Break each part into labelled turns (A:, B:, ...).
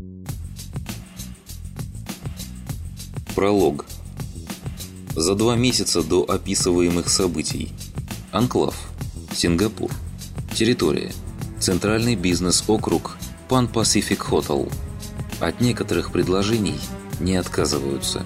A: Пролог. За 2 месяца до описываемых событий. Анклав. Сингапур. Территория. Центральный бизнес-округ Pan Pacific Hotel. От некоторых предложений не отказываются.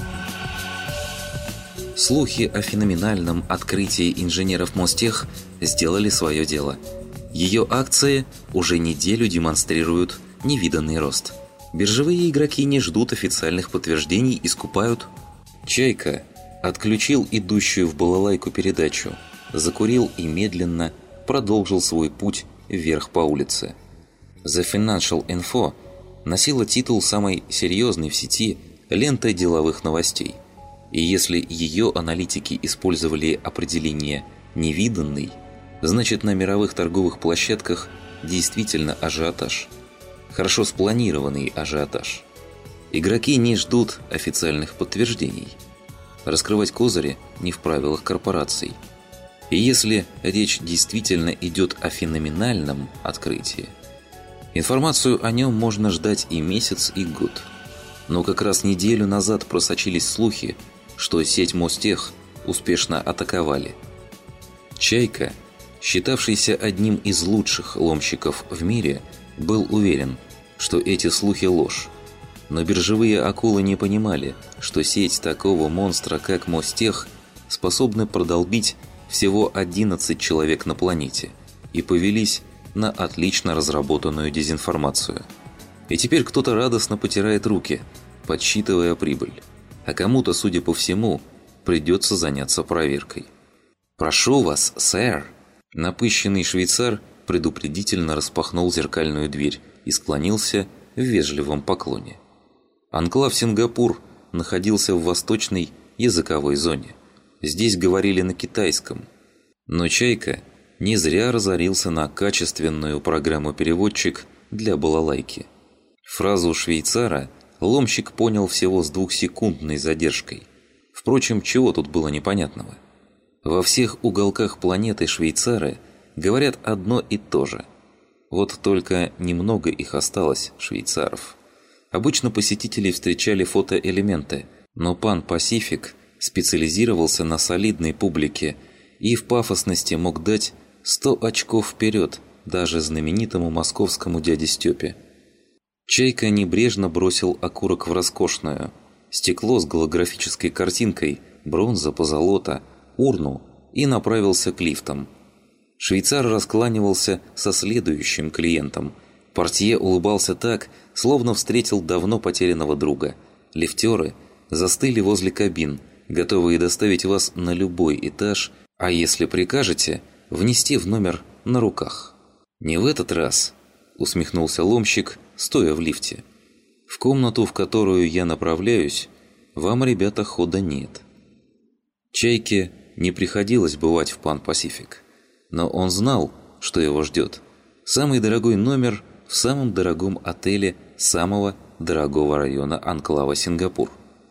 A: Слухи о феноменальном открытии инженеров Мостех сделали свое дело. Ее акции уже неделю демонстрируют невиданный рост. Биржевые игроки не ждут официальных подтверждений и скупают. Чайка отключил идущую в балалайку передачу, закурил и медленно продолжил свой путь вверх по улице. The Financial Info носила титул самой серьезной в сети ленты деловых новостей. И если ее аналитики использовали определение «невиданный», значит на мировых торговых площадках действительно ажиотаж. Хорошо спланированный ажиотаж. Игроки не ждут официальных подтверждений. Раскрывать козыри не в правилах корпораций. И если речь действительно идет о феноменальном открытии, информацию о нем можно ждать и месяц, и год. Но как раз неделю назад просочились слухи, что сеть Мостех успешно атаковали. Чайка, считавшийся одним из лучших ломщиков в мире, был уверен, что эти слухи ложь. Но биржевые акулы не понимали, что сеть такого монстра, как Мостех, способна продолбить всего 11 человек на планете, и повелись на отлично разработанную дезинформацию. И теперь кто-то радостно потирает руки, подсчитывая прибыль. А кому-то, судя по всему, придется заняться проверкой. «Прошу вас, сэр!» Напыщенный швейцар предупредительно распахнул зеркальную дверь и склонился в вежливом поклоне. Анклав Сингапур находился в восточной языковой зоне. Здесь говорили на китайском. Но Чайка не зря разорился на качественную программу-переводчик для балалайки. Фразу швейцара ломщик понял всего с 2-секундной задержкой. Впрочем, чего тут было непонятного? Во всех уголках планеты швейцары говорят одно и то же. Вот только немного их осталось, швейцаров. Обычно посетители встречали фотоэлементы, но Pan Pacific специализировался на солидной публике и в пафосности мог дать 100 очков вперед даже знаменитому московскому дяде Степе. Чайка небрежно бросил окурок в роскошную. Стекло с голографической картинкой, бронза, позолота, урну и направился к лифтам. Швейцар раскланивался со следующим клиентом. Портье улыбался так, словно встретил давно потерянного друга. Лифтеры застыли возле кабин, готовые доставить вас на любой этаж, а если прикажете, внести в номер на руках. «Не в этот раз», — усмехнулся ломщик, стоя в лифте. «В комнату, в которую я направляюсь, вам, ребята, хода нет». Чайке не приходилось бывать в Pan Pacific, но он знал, что его ждет. Самый дорогой номер в самом дорогом отеле самого дорогого района анклава Сингапур.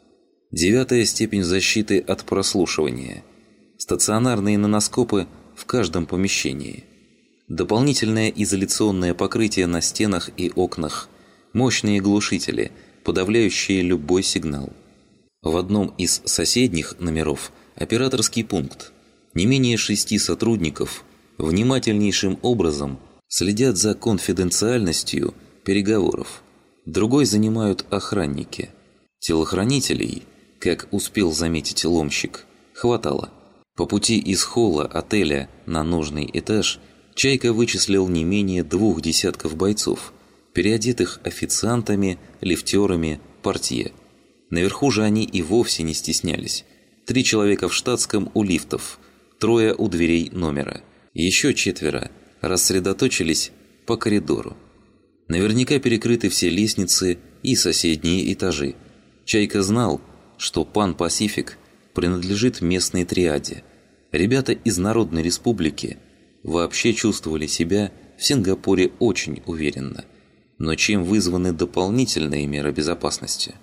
A: 9-я степень защиты от прослушивания. Стационарные наноскопы в каждом помещении. Дополнительное изоляционное покрытие на стенах и окнах. Мощные глушители, подавляющие любой сигнал. В одном из соседних номеров операторский пункт. Не менее 6 сотрудников внимательнейшим образом следят за конфиденциальностью переговоров. Другой занимают охранники. Телохранителей, как успел заметить ломщик, хватало. По пути из холла отеля на нужный этаж Чайка вычислил не менее 2 десятков бойцов, переодетых официантами, лифтерами, портье. Наверху же они и вовсе не стеснялись. 3 человека в штатском у лифтов, 3 у дверей номера. Еще 4 рассредоточились по коридору. Наверняка перекрыты все лестницы и соседние этажи. Чайка знал, что Pan Pacific принадлежит местной триаде. Ребята из Народной Республики вообще чувствовали себя в Сингапуре очень уверенно. Но чем вызваны дополнительные меры безопасности?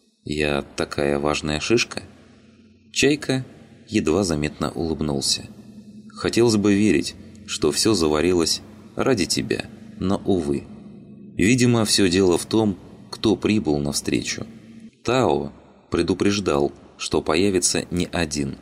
A: Я такая важная шишка? Чайка едва заметно улыбнулся. Хотелось бы верить, что все заварилось ради тебя, но, увы. Видимо, все дело в том, кто прибыл навстречу. Тао предупреждал, что появится не один.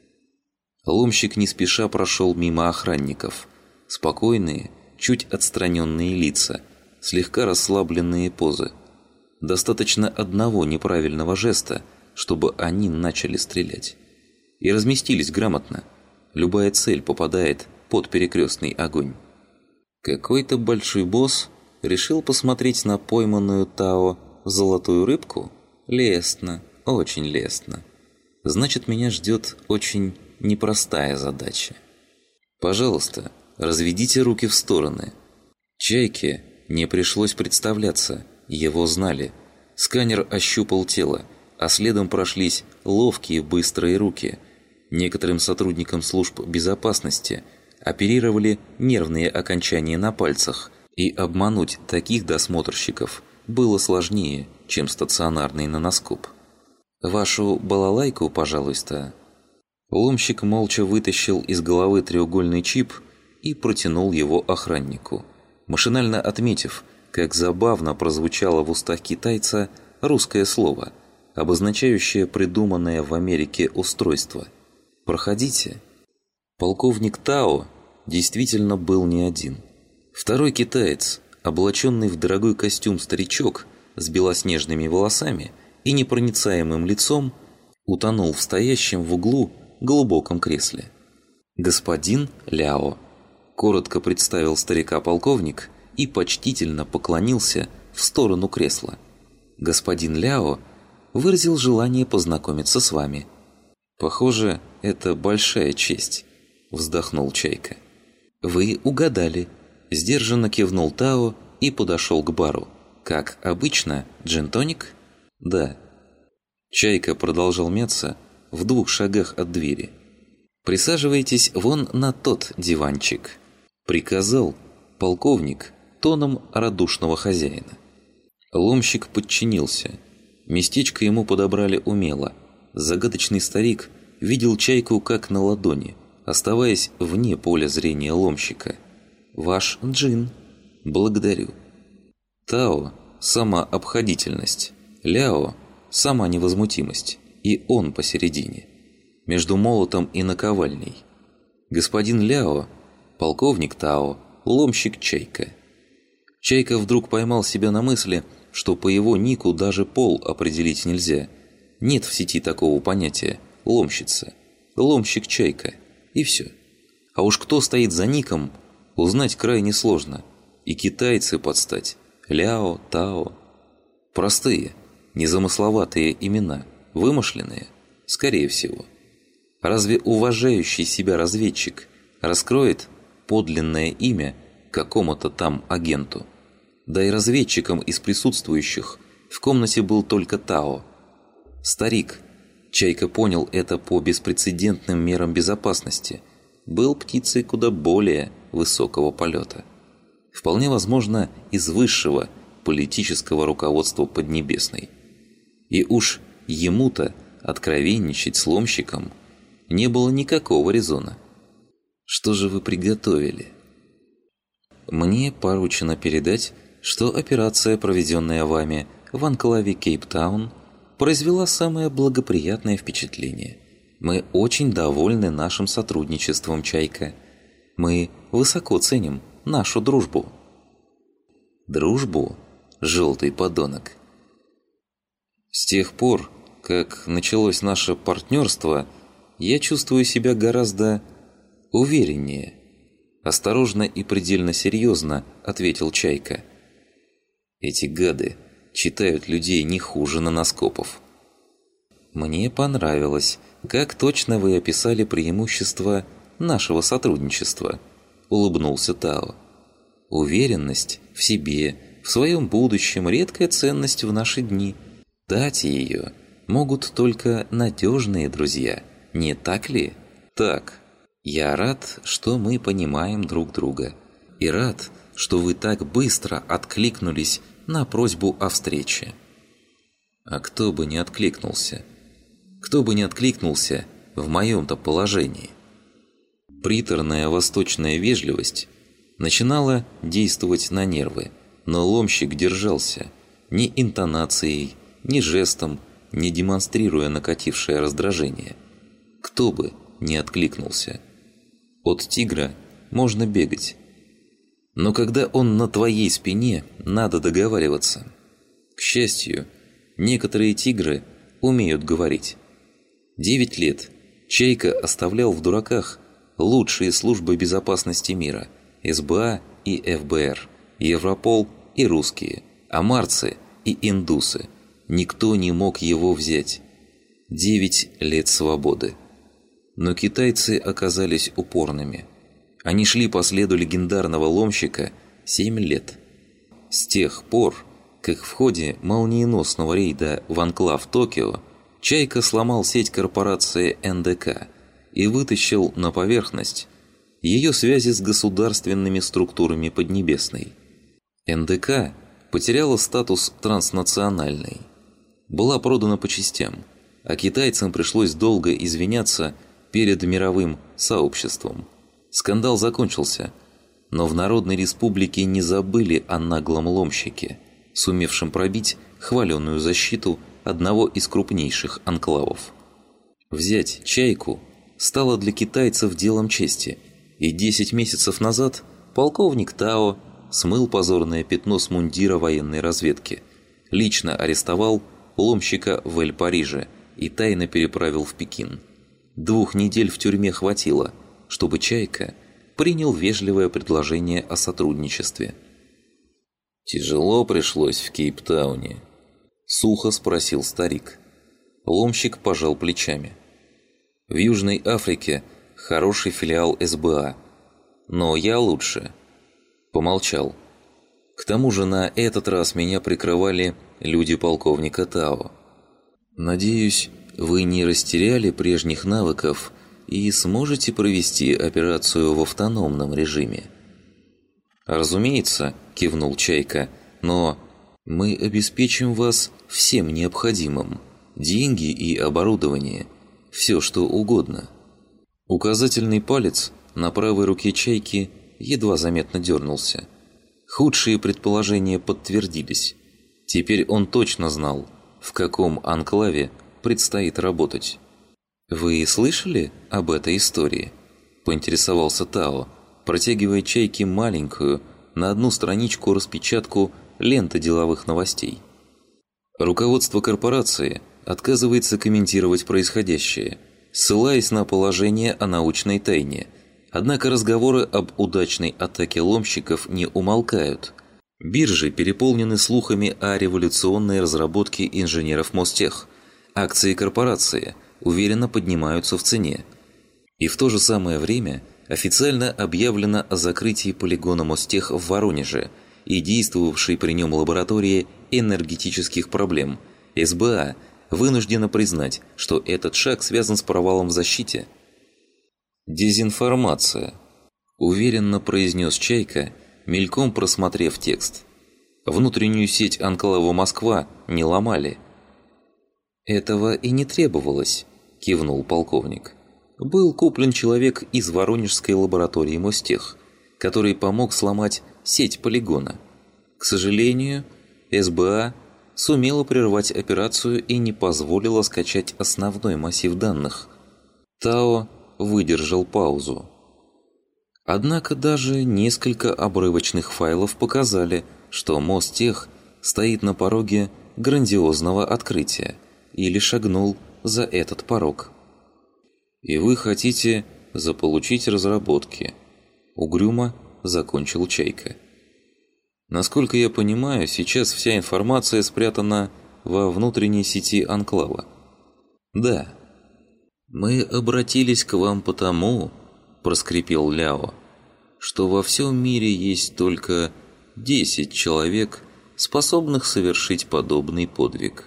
A: Ломщик не спеша прошел мимо охранников. Спокойные, чуть отстраненные лица, слегка расслабленные позы. Достаточно одного неправильного жеста, чтобы они начали стрелять. И разместились грамотно. Любая цель попадает под перекрестный огонь. Какой-то большой босс решил посмотреть на пойманную Тао золотую рыбку? Лестно, очень лестно. Значит, меня ждет очень непростая задача. Пожалуйста, разведите руки в стороны. Чайке не пришлось представляться, его знали. Сканер ощупал тело, а следом прошлись ловкие быстрые руки. Некоторым сотрудникам служб безопасности оперировали нервные окончания на пальцах, и обмануть таких досмотрщиков было сложнее, чем стационарный наноскоп. «Вашу балалайку, пожалуйста». Ломщик молча вытащил из головы треугольный чип и протянул его охраннику, машинально отметив, как забавно прозвучало в устах китайца русское слово, обозначающее придуманное в Америке устройство. «Проходите». Полковник Тао действительно был не один. Второй китаец, облаченный в дорогой костюм старичок с белоснежными волосами и непроницаемым лицом, утонул в стоящем в углу глубоком кресле. «Господин Ляо», – коротко представил старика полковник и почтительно поклонился в сторону кресла. «Господин Ляо выразил желание познакомиться с вами». «Похоже, это большая честь», – вздохнул Чайка. «Вы угадали», – сдержанно кивнул Тао и подошел к бару. «Как обычно, джин-тоник?» «Да». Чайка продолжал мяться в 2 шагах от двери. «Присаживайтесь вон на тот диванчик», – приказал полковник тоном радушного хозяина. Ломщик подчинился. Местечко ему подобрали умело. Загадочный старик видел Чайку как на ладони, оставаясь вне поля зрения ломщика. «Ваш джин». «Благодарю». Тао – сама обходительность, Ляо – сама невозмутимость, и он посередине, между молотом и наковальней. Господин Ляо – полковник Тао, ломщик Чайка. Чайка вдруг поймал себя на мысли, что по его нику даже пол определить нельзя. Нет в сети такого понятия – ломщица, ломщик Чайка, и все. А уж кто стоит за ником, узнать крайне сложно. И китайцы подстать – Ляо, Тао. Простые, незамысловатые имена, вымышленные, скорее всего. Разве уважающий себя разведчик раскроет подлинное имя какому-то там агенту? Да и разведчиком из присутствующих в комнате был только Тао. Старик, Чайка понял это по беспрецедентным мерам безопасности, был птицей куда более высокого полета. Вполне возможно, из высшего политического руководства Поднебесной. И уж ему-то откровенничать с ломщиком не было никакого резона. «Что же вы приготовили?» «Мне поручено передать, что операция, проведенная вами в анклаве Кейптаун, произвела самое благоприятное впечатление. Мы очень довольны нашим сотрудничеством, Чайка. Мы высоко ценим нашу дружбу». «Дружбу? Желтый подонок!» «С тех пор, как началось наше партнерство, я чувствую себя гораздо увереннее». Осторожно и предельно серьезно ответил Чайка. «Эти гады читают людей не хуже наноскопов». «Мне понравилось, как точно вы описали преимущества нашего сотрудничества», – улыбнулся Тао. «Уверенность в себе, в своем будущем – редкая ценность в наши дни. Дать ее могут только надежные друзья, не так ли?» «Так. Я рад, что мы понимаем друг друга. И рад, что вы так быстро откликнулись на просьбу о встрече». «А кто бы не откликнулся? Кто бы не откликнулся в моем-то положении?» Приторная восточная вежливость начинала действовать на нервы, но ломщик держался. ни интонацией, ни жестом, не демонстрируя накатившее раздражение. Кто бы не откликнулся. От тигра можно бегать. Но когда он на твоей спине, надо договариваться. К счастью, некоторые тигры умеют говорить. 9 лет Чайка оставлял в дураках лучшие службы безопасности мира – СБА и ФБР, Европол и русские, амарцы и индусы. Никто не мог его взять. 9 лет свободы. Но китайцы оказались упорными. Они шли по следу легендарного ломщика 7 лет. С тех пор, как в ходе молниеносного рейда в анклав Токио Чайка сломал сеть корпорации НДК и вытащил на поверхность ее связи с государственными структурами Поднебесной. НДК потеряла статус транснациональной. Была продана по частям, а китайцам пришлось долго извиняться перед мировым сообществом. Скандал закончился, но в Народной Республике не забыли о наглом ломщике, сумевшем пробить хваленую защиту одного из крупнейших анклавов. Взять Чайку стало для китайцев делом чести, и 10 месяцев назад полковник Тао смыл позорное пятно с мундира военной разведки, лично арестовал ломщика в Эль-Париже и тайно переправил в Пекин. 2 недель в тюрьме хватило, чтобы Чайка принял вежливое предложение о сотрудничестве. «Тяжело пришлось в Кейптауне?» – сухо спросил старик. Ломщик пожал плечами. «В Южной Африке хороший филиал СБА, но я лучше». Помолчал. «К тому же на этот раз меня прикрывали люди полковника Тао. Надеюсь, вы не растеряли прежних навыков и сможете провести операцию в автономном режиме». «Разумеется», – кивнул Чайка, – «но мы обеспечим вас всем необходимым. Деньги и оборудование. Все, что угодно». Указательный палец на правой руке Чайки едва заметно дернулся. Худшие предположения подтвердились. Теперь он точно знал, в каком анклаве предстоит работать. «Вы слышали об этой истории?» – поинтересовался Тао, протягивая Чайке маленькую, на 1 страничку распечатку ленты деловых новостей. Руководство корпорации отказывается комментировать происходящее, ссылаясь на положение о научной тайне. Однако разговоры об удачной атаке ломщиков не умолкают. Биржи переполнены слухами о революционной разработке инженеров Мостех. Акции корпорации уверенно поднимаются в цене. И в то же самое время официально объявлено о закрытии полигона Мостех в Воронеже и действовавшей при нем лаборатории энергетических проблем. СБА вынуждена признать, что этот шаг связан с провалом в защите. «Дезинформация», – уверенно произнес Чайка, мельком просмотрев текст. «Внутреннюю сеть анклава Москва не ломали». «Этого и не требовалось», – кивнул полковник. «Был куплен человек из воронежской лаборатории Мостех, который помог сломать сеть полигона. К сожалению, СБА сумела прервать операцию и не позволила скачать основной массив данных». Тао выдержал паузу. Однако даже несколько обрывочных файлов показали, что Мостех стоит на пороге грандиозного открытия или шагнул за этот порог. «И вы хотите заполучить разработки?» Угрюмо закончил Чайка. «Насколько я понимаю, сейчас вся информация спрятана во внутренней сети анклава». «Да». «Мы обратились к вам потому, – проскрипел Ляо, – что во всем мире есть только 10 человек, способных совершить подобный подвиг».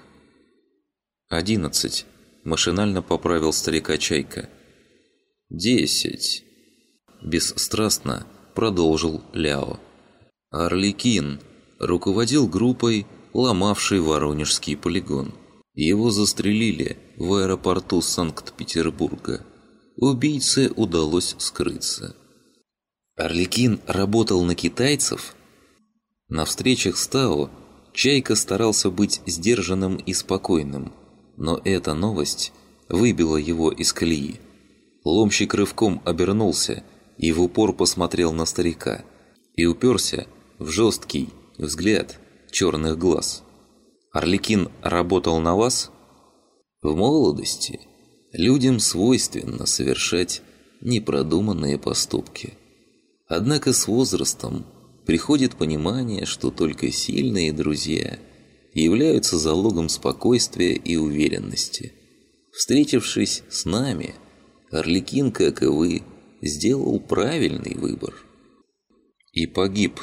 A: 11. Машинально поправил старика Чайка. 10. Бесстрастно продолжил Ляо. Арлекин руководил группой, ломавшей Воронежский полигон. Его застрелили в аэропорту Санкт-Петербурга. Убийце удалось скрыться. Арлекин работал на китайцев? На встречах с Тао Чайка старался быть сдержанным и спокойным, но эта новость выбила его из колеи. Ломщик рывком обернулся и в упор посмотрел на старика и уперся в жесткий взгляд черных глаз. «Арлекин работал на вас?» «В молодости людям свойственно совершать непродуманные поступки. Однако с возрастом приходит понимание, что только сильные друзья являются залогом спокойствия и уверенности. Встретившись с нами, Арлекин, как и вы, сделал правильный выбор. И погиб.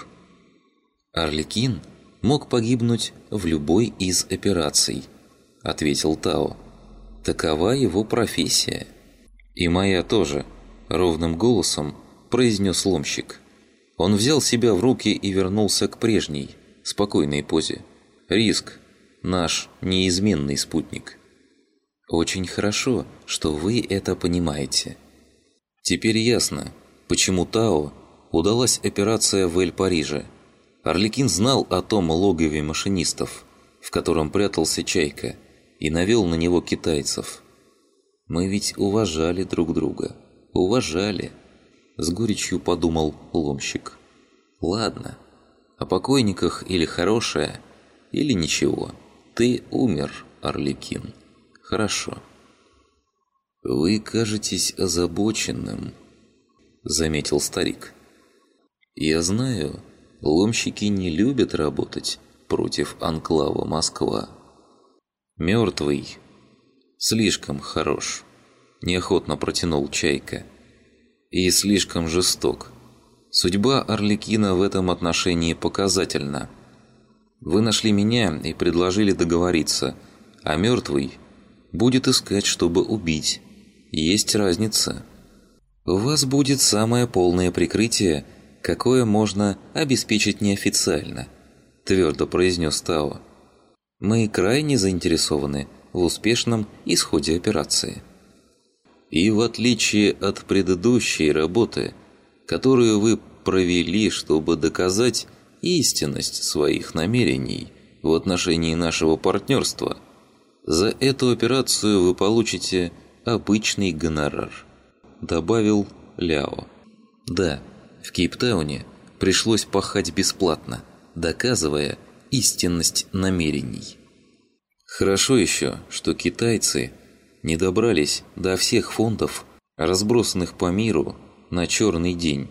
A: Арлекин мог погибнуть в любой из операций, ответил Тао. Такова его профессия. И моя тоже, ровным голосом произнес ломщик. Он взял себя в руки и вернулся к прежней, спокойной позе. Риск – наш неизменный спутник. Очень хорошо, что вы это понимаете. Теперь ясно, почему Тао удалась операция в Эль-Париже. Арлекин знал о том логове машинистов, в котором прятался Чайка, и навел на него китайцев. Мы ведь уважали друг друга. Уважали. С горечью подумал ломщик. Ладно, о покойниках или хорошее, или ничего. Ты умер, Арлекин. Хорошо. Вы кажетесь озабоченным, заметил старик. Я знаю, ломщики не любят работать против анклава Москва. Мертвый слишком хорош, неохотно протянул Чайка. И слишком жесток. Судьба Арлекина в этом отношении показательна. Вы нашли меня и предложили договориться, а мертвый будет искать, чтобы убить. Есть разница. У вас будет самое полное прикрытие, какое можно обеспечить неофициально, твердо произнес Тао. Мы крайне заинтересованы в успешном исходе операции. И в отличие от предыдущей работы, которую вы провели, чтобы доказать истинность своих намерений в отношении нашего партнерства, за эту операцию вы получите обычный гонорар», – добавил Ляо. Да, в Кейптауне пришлось пахать бесплатно, доказывая истинность намерений. Хорошо еще, что китайцы не добрались до всех фондов, разбросанных по миру на черный день.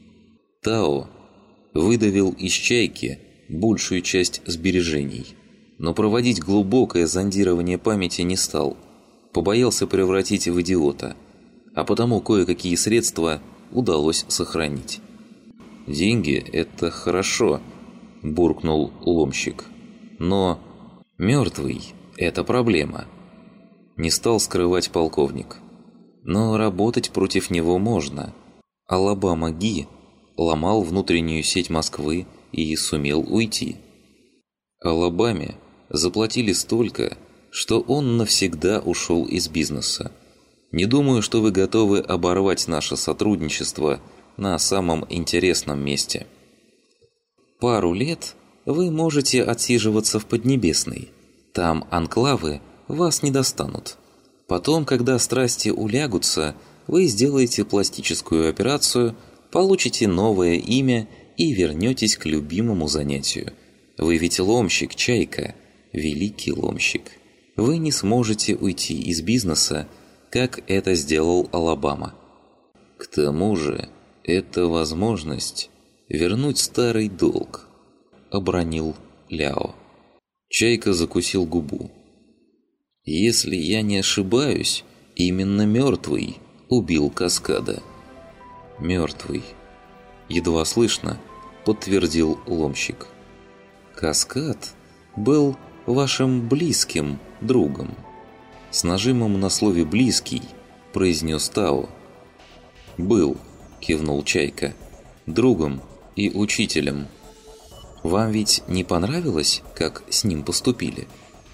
A: Тао выдавил из Чайки большую часть сбережений, но проводить глубокое зондирование памяти не стал, побоялся превратить в идиота, а потому кое-какие средства удалось сохранить. «Деньги – это хорошо», – буркнул ломщик, – «но мертвый – это проблема». Не стал скрывать полковник. Но работать против него можно. Алабама Ги ломал внутреннюю сеть Москвы и сумел уйти. Алабаме заплатили столько, что он навсегда ушел из бизнеса. Не думаю, что вы готовы оборвать наше сотрудничество на самом интересном месте. Пару лет вы можете отсиживаться в Поднебесной. Там анклавы вас не достанут. Потом, когда страсти улягутся, вы сделаете пластическую операцию, получите новое имя и вернетесь к любимому занятию. Вы ведь ломщик, Чайка, великий ломщик. Вы не сможете уйти из бизнеса, как это сделал Алабама. К тому же, это возможность вернуть старый долг, обронил Ляо. Чайка закусил губу. Если я не ошибаюсь, именно мертвый убил Каскада. Мертвый. Едва слышно, подтвердил ломщик. Каскад был вашим близким другом. С нажимом на слове «близкий» произнес Тао. «Был», – кивнул Чайка, – «другом и учителем. Вам ведь не понравилось, как с ним поступили?»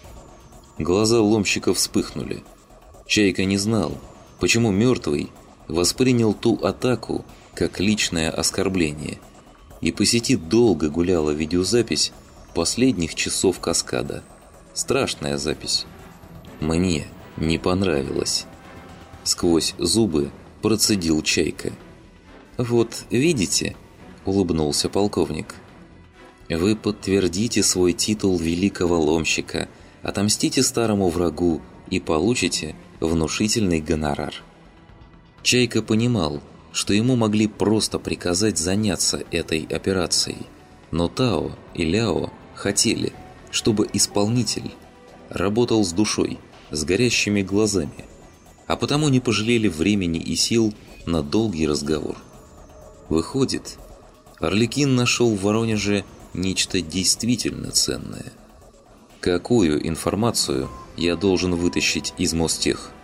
A: Глаза ломщика вспыхнули. Чайка не знал, почему мертвый воспринял ту атаку как личное оскорбление, и по сети долго гуляла видеозапись, последних часов каскада. Страшная запись. Мне не понравилось. Сквозь зубы процедил Чайка. «Вот видите», — улыбнулся полковник, — «вы подтвердите свой титул великого ломщика, отомстите старому врагу и получите внушительный гонорар». Чайка понимал, что ему могли просто приказать заняться этой операцией, но Тао и Ляо хотели, чтобы исполнитель работал с душой, с горящими глазами, а потому не пожалели времени и сил на долгий разговор. Выходит, Арлекин нашел в Воронеже нечто действительно ценное. Какую информацию я должен вытащить из Мостех?